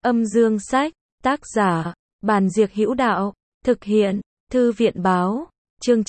Âm dương sách, tác giả, Bàn Diệc Hữu Đạo, thực hiện, Thư viện báo, chương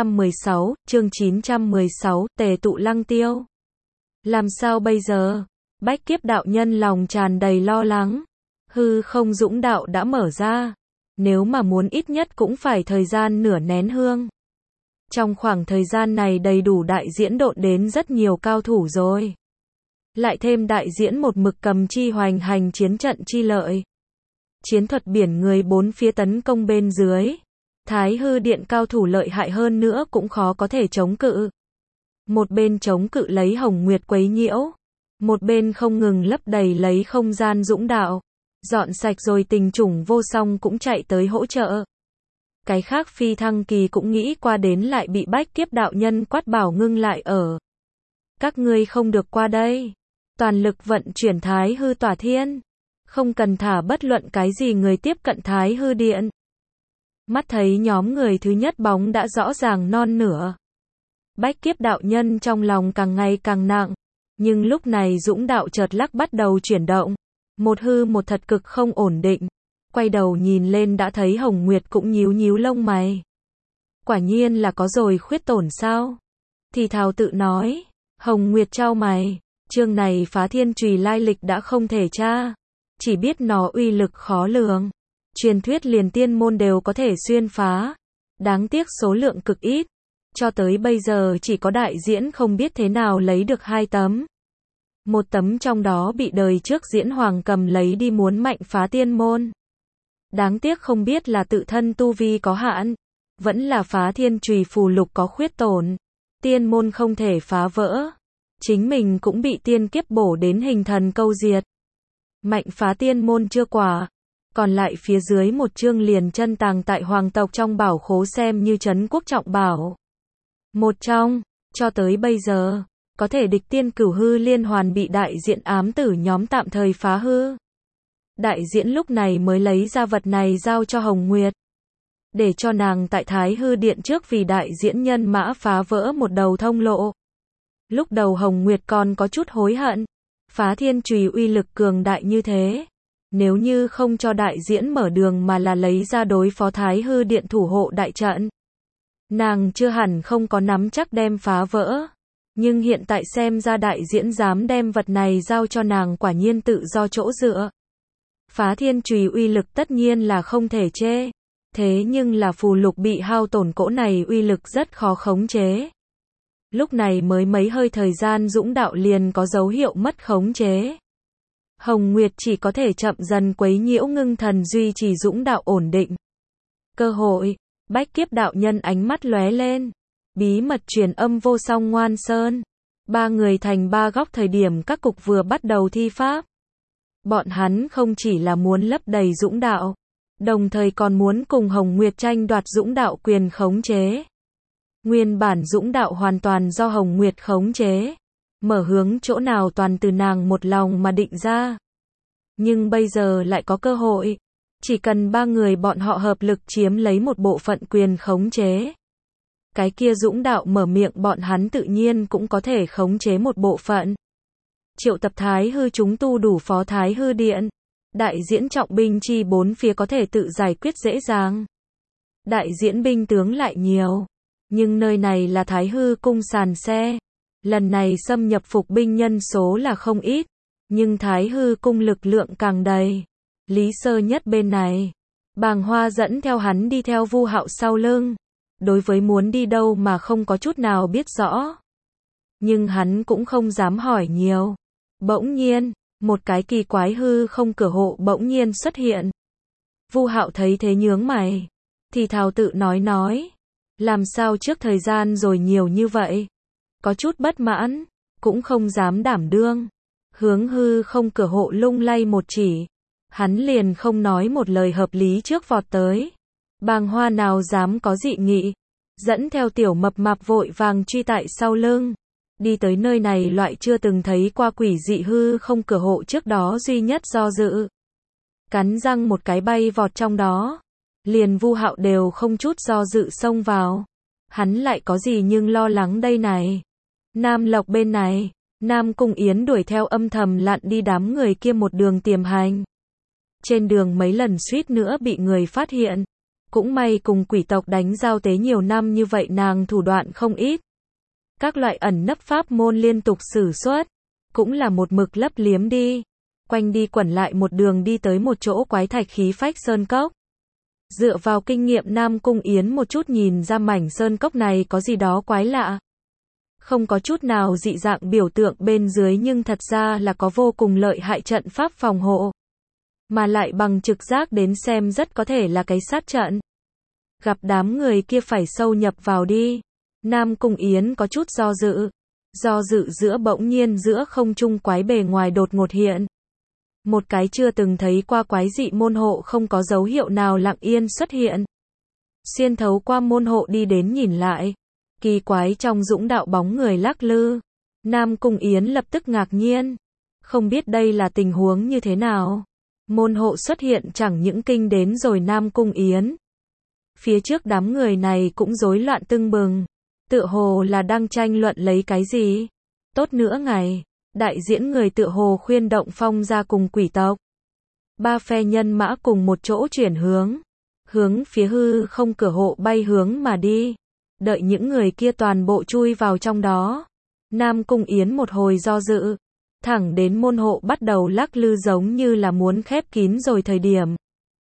916, Tề tụ Lăng Tiêu. Làm sao bây giờ? Bách Kiếp đạo nhân lòng tràn đầy lo lắng. Hư không dũng đạo đã mở ra. Nếu mà muốn ít nhất cũng phải thời gian nửa nén hương. Trong khoảng thời gian này đầy đủ đại diễn độn đến rất nhiều cao thủ rồi. Lại thêm đại diễn một mực cầm chi hoành hành chiến trận chi lợi. Chiến thuật biển người bốn phía tấn công bên dưới. Thái hư điện cao thủ lợi hại hơn nữa cũng khó có thể chống cự. Một bên chống cự lấy Hồng Nguyệt quấy nhiễu. Một bên không ngừng lấp đầy lấy không gian dũng đạo. Dọn sạch rồi tình chủng vô song cũng chạy tới hỗ trợ. Cái khác phi thăng kỳ cũng nghĩ qua đến lại bị Bách Kiếp đạo nhân quát bảo ngưng lại ở. Các ngươi không được qua đây. Toàn lực vận chuyển Thái hư tỏa thiên. Không cần thả bất luận cái gì người tiếp cận Thái hư điện. Mắt thấy nhóm người thứ nhất bóng đã rõ ràng non nửa. Bách Kiếp đạo nhân trong lòng càng ngày càng nặng. Nhưng lúc này dũng đạo chợt lắc bắt đầu chuyển động. Một hư một thật cực không ổn định. Quay đầu nhìn lên đã thấy Hồng Nguyệt cũng nhíu nhíu lông mày. Quả nhiên là có rồi khuyết tổn sao? Thì thào tự nói. Hồng Nguyệt chau mày. Chương này phá thiên chùy lai lịch đã không thể tra. Chỉ biết nó uy lực khó lường. Truyền thuyết liền tiên môn đều có thể xuyên phá. Đáng tiếc số lượng cực ít. Cho tới bây giờ chỉ có đại diễn không biết thế nào lấy được 2 tấm. Một tấm trong đó bị đời trước diễn hoàng cầm lấy đi muốn mạnh phá tiên môn. Đáng tiếc không biết là tự thân tu vi có hạn. Vẫn là phá thiên chùy phù lục có khuyết tổn. Tiên môn không thể phá vỡ. Chính mình cũng bị tiên kiếp bổ đến hình thần câu diệt. Mạnh phá tiên môn chưa quả. Còn lại phía dưới một chương liền chân tàng tại hoàng tộc trong bảo khố xem như trấn quốc trọng bảo. Một trong, cho tới bây giờ, có thể địch tiên cửu hư liên hoàn bị đại diện ám tử nhóm tạm thời phá hư. Đại diễn lúc này mới lấy ra vật này giao cho Hồng Nguyệt. Để cho nàng tại Thái hư điện trước vì đại diễn nhân mã phá vỡ một đầu thông lộ. Lúc đầu Hồng Nguyệt còn có chút hối hận. Phá thiên chùy uy lực cường đại như thế. Nếu như không cho đại diễn mở đường mà là lấy ra đối phó Thái hư điện thủ hộ đại trận. Nàng chưa hẳn không có nắm chắc đem phá vỡ. Nhưng hiện tại xem ra đại diễn dám đem vật này giao cho nàng quả nhiên tự do chỗ dựa. Phá thiên chùy uy lực tất nhiên là không thể chê. Thế nhưng là phù lục bị hao tổn cỗ này uy lực rất khó khống chế. Lúc này mới mấy hơi thời gian dũng đạo liền có dấu hiệu mất khống chế. Hồng Nguyệt chỉ có thể chậm dần quấy nhiễu ngưng thần duy trì dũng đạo ổn định. Cơ hội, Bách Kiếp đạo nhân ánh mắt lóe lên. Bí mật truyền âm vô song ngoan sơn. 3 người thành 3 góc thời điểm các cục vừa bắt đầu thi pháp. Bọn hắn không chỉ là muốn lấp đầy dũng đạo. Đồng thời còn muốn cùng Hồng Nguyệt tranh đoạt dũng đạo quyền khống chế. Nguyên bản dũng đạo hoàn toàn do Hồng Nguyệt khống chế. Mở hướng chỗ nào toàn từ nàng một lòng mà định ra. Nhưng bây giờ lại có cơ hội. Chỉ cần 3 người bọn họ hợp lực chiếm lấy một bộ phận quyền khống chế. Cái kia dũng đạo mở miệng bọn hắn tự nhiên cũng có thể khống chế một bộ phận. Triệu tập Thái hư chúng tu đủ phó Thái hư điện. Đại diễn trọng binh chi bốn phía có thể tự giải quyết dễ dàng. Đại diễn binh tướng lại nhiều. Nhưng nơi này là Thái hư cung sàn xe. Lần này xâm nhập phục binh nhân số là không ít. Nhưng Thái hư cung lực lượng càng đầy. Lý Sơ Nhất bên này. Bàng Hoa dẫn theo hắn đi theo Vu Hạo sau lưng. Đối với muốn đi đâu mà không có chút nào biết rõ. Nhưng hắn cũng không dám hỏi nhiều. Bỗng nhiên, một cái kỳ quái hư không cửa hộ bỗng nhiên xuất hiện. Vu Hạo thấy thế nhướng mày. Thì thào tự nói. Làm sao trước thời gian rồi nhiều như vậy? Có chút bất mãn. Cũng không dám đảm đương. Hướng hư không cửa hộ lung lay một chỉ. Hắn liền không nói một lời hợp lý trước vọt tới. Bàng Hoa nào dám có dị nghị. Dẫn theo tiểu mập mạp vội vàng truy tại sau lưng. Đi tới nơi này loại chưa từng thấy qua quỷ dị hư không cửa hộ trước đó duy nhất do dự. Cắn răng một cái bay vọt trong đó. Liền Vu Hạo đều không chút do dự xông vào. Hắn lại có gì nhưng lo lắng đây này. Nam Lộc bên này. Nam Cung Yến đuổi theo âm thầm lặn đi đám người kia một đường tiềm hành. Trên đường mấy lần suýt nữa bị người phát hiện. Cũng may cùng quỷ tộc đánh giao tế nhiều năm như vậy nàng thủ đoạn không ít. Các loại ẩn nấp pháp môn liên tục sử xuất. Cũng là một mực lấp liếm đi. Quanh đi quẩn lại một đường đi tới một chỗ quái thạch khí phách sơn cốc. Dựa vào kinh nghiệm Nam Cung Yến một chút nhìn ra mảnh sơn cốc này có gì đó quái lạ. Không có chút nào dị dạng biểu tượng bên dưới nhưng thật ra là có vô cùng lợi hại trận pháp phòng hộ. Mà lại bằng trực giác đến xem rất có thể là cái sát trận. Gặp đám người kia phải sâu nhập vào đi. Nam Cung Yến có chút do dự. Do dự giữa bỗng nhiên giữa không trung quái bề ngoài đột ngột hiện. Một cái chưa từng thấy qua quái dị môn hộ không có dấu hiệu nào lặng yên xuất hiện. Xuyên thấu qua môn hộ đi đến nhìn lại. Kỳ quái trong dũng đạo bóng người lắc lư. Nam Cung Yến lập tức ngạc nhiên. Không biết đây là tình huống như thế nào. Môn hộ xuất hiện chẳng những kinh đến rồi Nam Cung Yến. Phía trước đám người này cũng rối loạn tưng bừng. Tựa hồ là đang tranh luận lấy cái gì. Tốt nữa ngày. Đại diễn người tựa hồ khuyên động phong ra cùng quỷ tộc. Ba phe nhân mã cùng một chỗ chuyển hướng. Hướng phía hư không cửa hộ bay hướng mà đi. Đợi những người kia toàn bộ chui vào trong đó. Nam Cung Yến một hồi do dự. Thẳng đến môn hộ bắt đầu lắc lư giống như là muốn khép kín rồi thời điểm.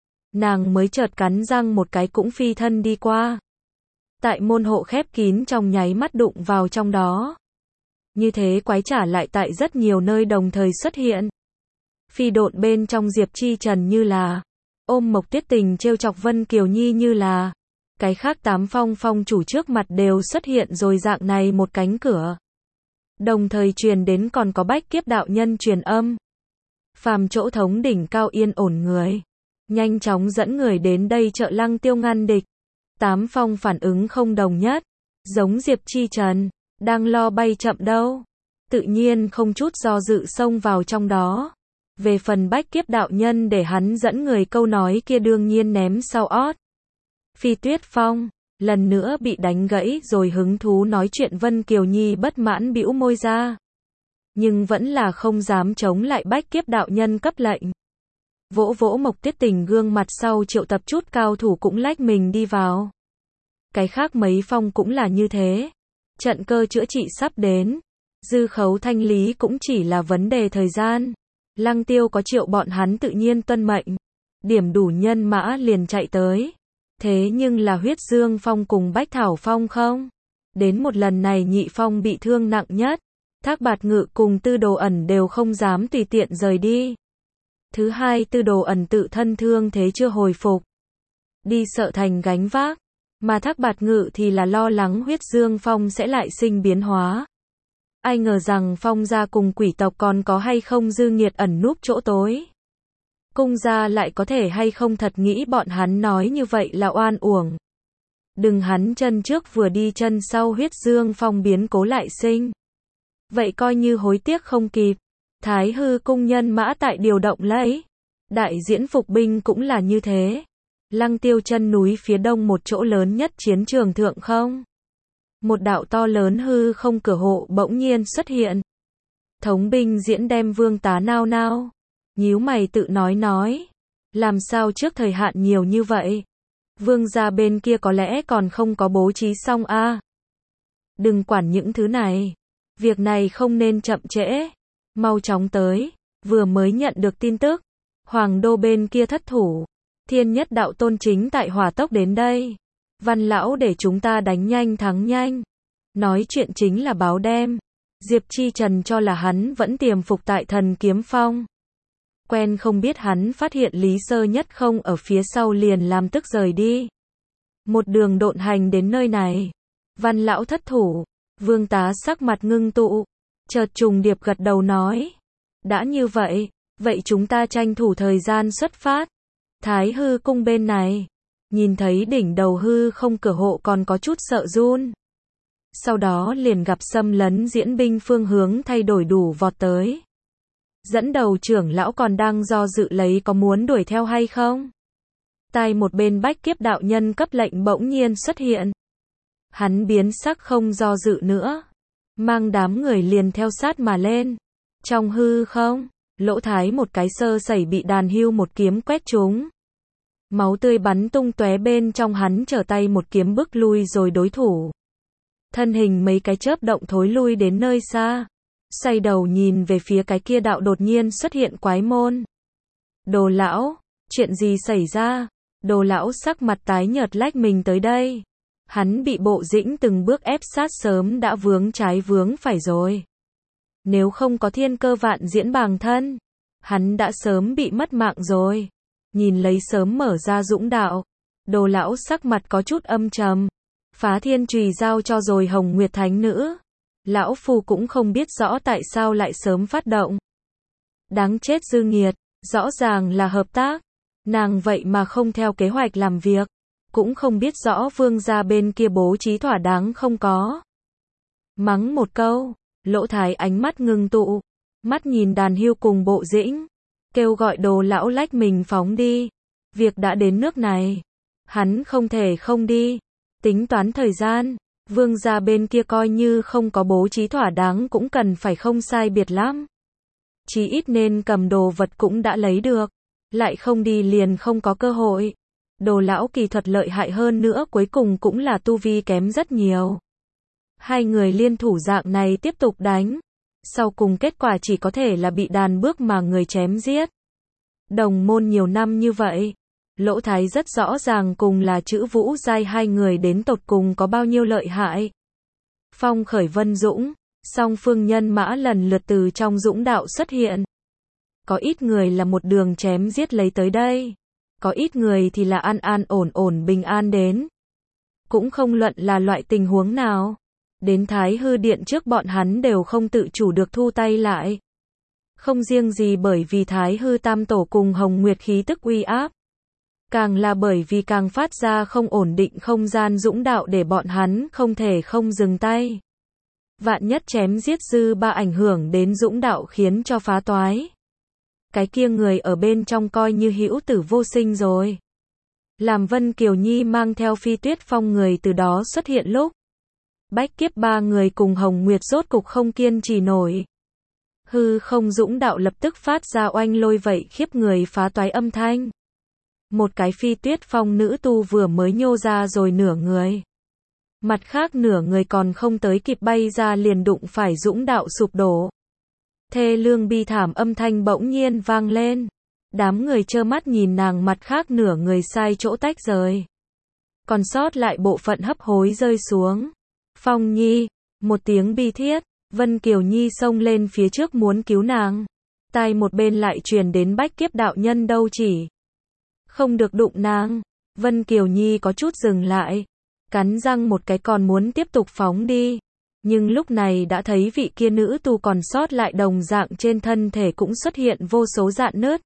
Nàng mới chợt cắn răng một cái cũng phi thân đi qua. Tại môn hộ khép kín trong nháy mắt đụng vào trong đó. Như thế quái trả lại tại rất nhiều nơi đồng thời xuất hiện. Phi độn bên trong Diệp Chi Trần như là. Ôm Mộc Tuyết Tình trêu chọc Vân Kiều Nhi như là. Cái khác 8 phong chủ trước mặt đều xuất hiện rồi dạng này một cánh cửa. Đồng thời truyền đến còn có Bách Kiếp đạo nhân truyền âm. Phàm chỗ thống đỉnh cao yên ổn người. Nhanh chóng dẫn người đến đây trợ Lăng Tiêu ngăn địch. 8 phong phản ứng không đồng nhất. Giống Diệp Chi Trần. Đang lo bay chậm đâu. Tự nhiên không chút do dự xông vào trong đó. Về phần Bách Kiếp đạo nhân để hắn dẫn người câu nói kia đương nhiên ném sau ót. Phi Tuyết Phong. Lần nữa bị đánh gãy rồi hứng thú nói chuyện Vân Kiều Nhi bất mãn bĩu môi ra. Nhưng vẫn là không dám chống lại Bách Kiếp đạo nhân cấp lệnh. Vỗ vỗ Mộc Tuyết Tình gương mặt sau triệu tập chút cao thủ cũng lách mình đi vào. Cái khác mấy phong cũng là như thế. Trận cơ chữa trị sắp đến. Dư khấu thanh lý cũng chỉ là vấn đề thời gian. Lăng Tiêu có triệu bọn hắn tự nhiên tuân mệnh. Điểm đủ nhân mã liền chạy tới. Thế nhưng là Huyết Dương Phong cùng Bách Thảo Phong không? Đến một lần này Nhị Phong bị thương nặng nhất. Thác Bạt Ngự cùng Tư Đồ Ẩn đều không dám tùy tiện rời đi. Thứ hai Tư Đồ Ẩn tự thân thương thế chưa hồi phục. Đi sợ thành gánh vác. Mà Thác Bạt Ngự thì là lo lắng Huyết Dương Phong sẽ lại sinh biến hóa. Ai ngờ rằng Phong gia cùng quỷ tộc còn có hay không dư nghiệt ẩn núp chỗ tối. Cung gia lại có thể hay không thật nghĩ bọn hắn nói như vậy là oan uổng. Đừng hắn chân trước vừa đi chân sau Huyết Dương Phong biến cố lại sinh. Vậy coi như hối tiếc không kịp. Thái hư cung nhân mã tại điều động lấy. Đại diễn phục binh cũng là như thế. Lăng Tiêu chân núi phía đông một chỗ lớn nhất chiến trường thượng không. Một đạo to lớn hư không cửa hộ bỗng nhiên xuất hiện. Thống binh diễn đem Vương Tá nao nao. Nhíu mày tự nói. Làm sao trước thời hạn nhiều như vậy? Vương gia bên kia có lẽ còn không có bố trí xong a. Đừng quản những thứ này. Việc này không nên chậm trễ. Mau chóng tới. Vừa mới nhận được tin tức. Hoàng đô bên kia thất thủ. Thiên Nhất đạo tôn chính tại hỏa tốc đến đây. Văn lão để chúng ta đánh nhanh thắng nhanh. Nói chuyện chính là báo đem. Diệp Chi Trần cho là hắn vẫn tiềm phục tại Thần Kiếm Phong. Quen không biết hắn phát hiện Lý Sơ Nhất không ở phía sau liền làm tức rời đi. Một đường độn hành đến nơi này. Văn lão thất thủ. Vương Tá sắc mặt ngưng tụ. Chợt trùng điệp gật đầu nói. Đã như vậy, vậy chúng ta tranh thủ thời gian xuất phát. Thái hư cung bên này. Nhìn thấy đỉnh đầu hư không cửa hộ còn có chút sợ run. Sau đó liền gặp xâm lấn diễn binh phương hướng thay đổi đủ vọt tới. Dẫn đầu trưởng lão còn đang do dự lấy có muốn đuổi theo hay không. Tai một bên Bách Kiếp đạo nhân cấp lệnh bỗng nhiên xuất hiện. Hắn biến sắc không do dự nữa. Mang đám người liền theo sát mà lên. Trong hư không, Lỗ Thái một cái sơ sẩy bị đàn hưu một kiếm quét trúng. Máu tươi bắn tung tóe, bên trong hắn trở tay một kiếm bức lui rồi đối thủ. Thân hình mấy cái chớp động thối lui đến nơi xa. Xoay đầu nhìn về phía cái kia đạo đột nhiên xuất hiện quái môn. Đồ lão, chuyện gì xảy ra? Đồ lão sắc mặt tái nhợt lách mình tới đây. Hắn bị Bộ Dĩnh từng bước ép sát, sớm đã vướng trái vướng phải rồi. Nếu không có thiên cơ vạn diễn bàng thân, hắn đã sớm bị mất mạng rồi. Nhìn lấy sớm mở ra dũng đạo, Đồ lão sắc mặt có chút âm trầm. Phá thiên chùy giao cho rồi Hồng Nguyệt Thánh Nữ. Lão Phu cũng không biết rõ tại sao lại sớm phát động. Đáng chết dư nghiệt, rõ ràng là hợp tác. Nàng vậy mà không theo kế hoạch làm việc. Cũng không biết rõ vương gia bên kia bố trí thỏa đáng không có. Mắng một câu, Lỗ Thái ánh mắt ngưng tụ. Mắt nhìn đàn hưu cùng Bộ Dĩnh. Kêu gọi Đồ lão lách mình phóng đi. Việc đã đến nước này. Hắn không thể không đi. Tính toán thời gian. Vương gia bên kia coi như không có bố trí thỏa đáng cũng cần phải không sai biệt lắm. Chí ít nên cầm đồ vật cũng đã lấy được. Lại không đi liền không có cơ hội. Đồ lão kỳ thuật lợi hại hơn nữa, cuối cùng cũng là tu vi kém rất nhiều. Hai người liên thủ dạng này tiếp tục đánh. Sau cùng kết quả chỉ có thể là bị đàn bước mà người chém giết. Đồng môn nhiều năm như vậy. Lỗ Thái rất rõ ràng cùng là chữ Vũ giai hai người đến tột cùng có bao nhiêu lợi hại. Phong khởi vân dũng, song phương nhân mã lần lượt từ trong dũng đạo xuất hiện. Có ít người là một đường chém giết lấy tới đây. Có ít người thì là an an ổn ổn bình an đến. Cũng không luận là loại tình huống nào. Đến Thái Hư Điện trước bọn hắn đều không tự chủ được thu tay lại. Không riêng gì bởi vì Thái Hư Tam Tổ cùng Hồng Nguyệt khí tức uy áp. Càng là bởi vì càng phát ra không ổn định không gian dũng đạo để bọn hắn không thể không dừng tay. Vạn nhất chém giết dư ba ảnh hưởng đến dũng đạo khiến cho phá toái. Cái kia người ở bên trong coi như hữu tử vô sinh rồi. Làm Vân Kiều Nhi mang theo Phi Tuyết Phong người từ đó xuất hiện lúc. Bách Kiếp ba người cùng Hồng Nguyệt rốt cục không kiên trì nổi. Hư không dũng đạo lập tức phát ra oanh lôi vậy khiếp người phá toái âm thanh. Một cái Phi Tuyết Phong nữ tu vừa mới nhô ra rồi nửa người. Mặt khác nửa người còn không tới kịp bay ra liền đụng phải dũng đạo sụp đổ. Thê lương bi thảm âm thanh bỗng nhiên vang lên. Đám người trơ mắt nhìn nàng mặt khác nửa người sai chỗ tách rời. Còn sót lại bộ phận hấp hối rơi xuống. Phong Nhi, một tiếng bi thiết, Vân Kiều Nhi xông lên phía trước muốn cứu nàng. Tai một bên lại truyền đến Bách Kiếp đạo nhân đâu chỉ. Không được đụng nàng. Vân Kiều Nhi có chút dừng lại. Cắn răng một cái còn muốn tiếp tục phóng đi. Nhưng lúc này đã thấy vị kia nữ tu còn sót lại đồng dạng trên thân thể cũng xuất hiện vô số rạn nứt.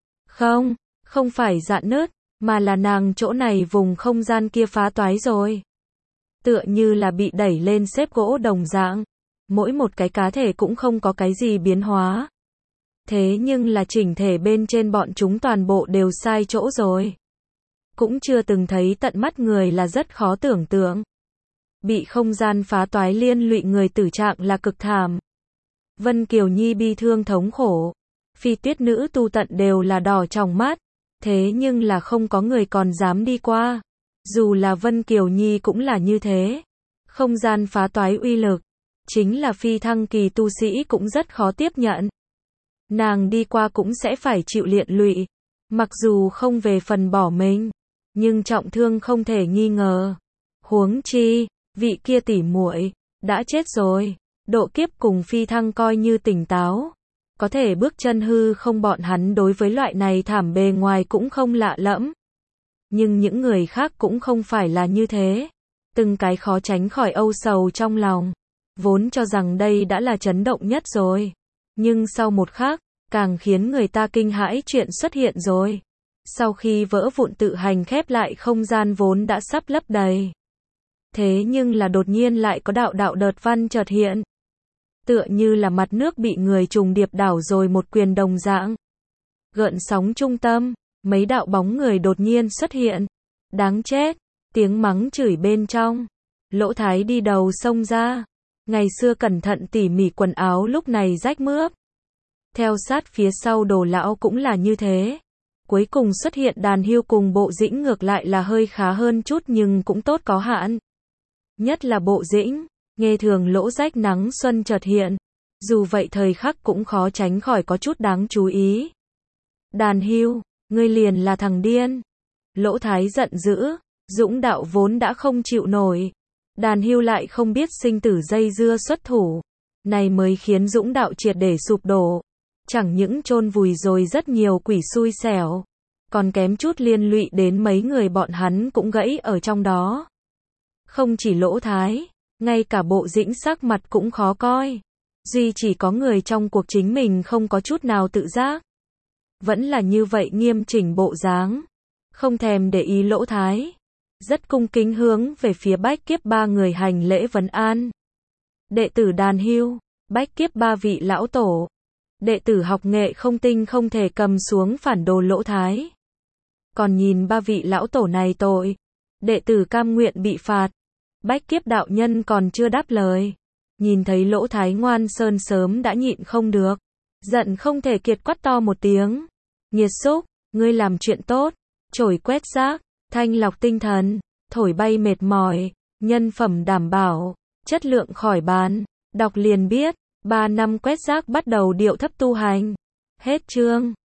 Không phải rạn nứt, mà là nàng chỗ này vùng không gian kia phá toái rồi. Tựa như là bị đẩy lên xếp gỗ đồng dạng. Mỗi một cái cá thể cũng không có cái gì biến hóa. Thế nhưng là chỉnh thể bên trên bọn chúng toàn bộ đều sai chỗ rồi. Cũng chưa từng thấy tận mắt người là rất khó tưởng tượng. Bị không gian phá toái liên lụy người tử trạng là cực thảm. Vân Kiều Nhi bi thương thống khổ. Phi Tuyết nữ tu tận đều là đỏ trong mắt. Thế nhưng là không có người còn dám đi qua. Dù là Vân Kiều Nhi cũng là như thế. Không gian phá toái uy lực. Chính là phi thăng kỳ tu sĩ cũng rất khó tiếp nhận. Nàng đi qua cũng sẽ phải chịu liện lụy. Mặc dù không về phần bỏ mình. Nhưng trọng thương không thể nghi ngờ. Huống chi, vị kia tỉ muội đã chết rồi. Độ kiếp cùng phi thăng coi như tỉnh táo. Có thể bước chân hư không, bọn hắn đối với loại này thảm bề ngoài cũng không lạ lẫm. Nhưng những người khác cũng không phải là như thế. Từng cái khó tránh khỏi âu sầu trong lòng. Vốn cho rằng đây đã là chấn động nhất rồi. Nhưng sau một khắc, càng khiến người ta kinh hãi chuyện xuất hiện rồi. Sau khi vỡ vụn tự hành khép lại không gian vốn đã sắp lấp đầy. Thế nhưng là đột nhiên lại có đạo đạo đợt văn chợt hiện. Tựa như là mặt nước bị người trùng điệp đảo rồi một quyền đồng dạng. Gợn sóng trung tâm, mấy đạo bóng người đột nhiên xuất hiện. Đáng chết, tiếng mắng chửi bên trong. Lỗ Thái đi đầu xông ra. Ngày xưa cẩn thận tỉ mỉ quần áo lúc này rách mướp. Theo sát phía sau Đồ lão cũng là như thế. Cuối cùng xuất hiện Đàn Hưu cùng Bộ Dĩnh ngược lại là hơi khá hơn chút nhưng cũng tốt có hạn. Nhất là Bộ Dĩnh, nghe thường lỗ rách nắng xuân chợt hiện. Dù vậy thời khắc cũng khó tránh khỏi có chút đáng chú ý. Đàn Hưu, ngươi liền là thằng điên. Lỗ Thái giận dữ, Dũng đạo vốn đã không chịu nổi. Đàn Hưu lại không biết sinh tử dây dưa xuất thủ. Này mới khiến Dũng đạo triệt để sụp đổ. Chẳng những chôn vùi rồi rất nhiều quỷ xui xẻo. Còn kém chút liên lụy đến mấy người bọn hắn cũng gãy ở trong đó. Không chỉ Lỗ Thái, ngay cả Bộ Dĩnh sắc mặt cũng khó coi. Duy chỉ có người trong cuộc chính mình không có chút nào tự giác. Vẫn là như vậy nghiêm chỉnh bộ dáng. Không thèm để ý Lỗ Thái. Rất cung kính hướng về phía Bách Kiếp ba người hành lễ vấn an. Đệ tử Đàn Hưu, Bách Kiếp ba vị lão tổ. Đệ tử học nghệ không tinh không thể cầm xuống phản đồ Lỗ Thái. Còn nhìn ba vị lão tổ này tội. Đệ tử cam nguyện bị phạt. Bách Kiếp đạo nhân còn chưa đáp lời. Nhìn thấy Lỗ Thái ngoan sơn sớm đã nhịn không được. Giận không thể kiệt quát to một tiếng. Nghiệt xúc, ngươi làm chuyện tốt. Chổi quét rác, thanh lọc tinh thần, thổi bay mệt mỏi, nhân phẩm đảm bảo, chất lượng khỏi bàn. Đọc liền biết, 3 năm quét rác bắt đầu điệu thấp tu hành. Hết chương.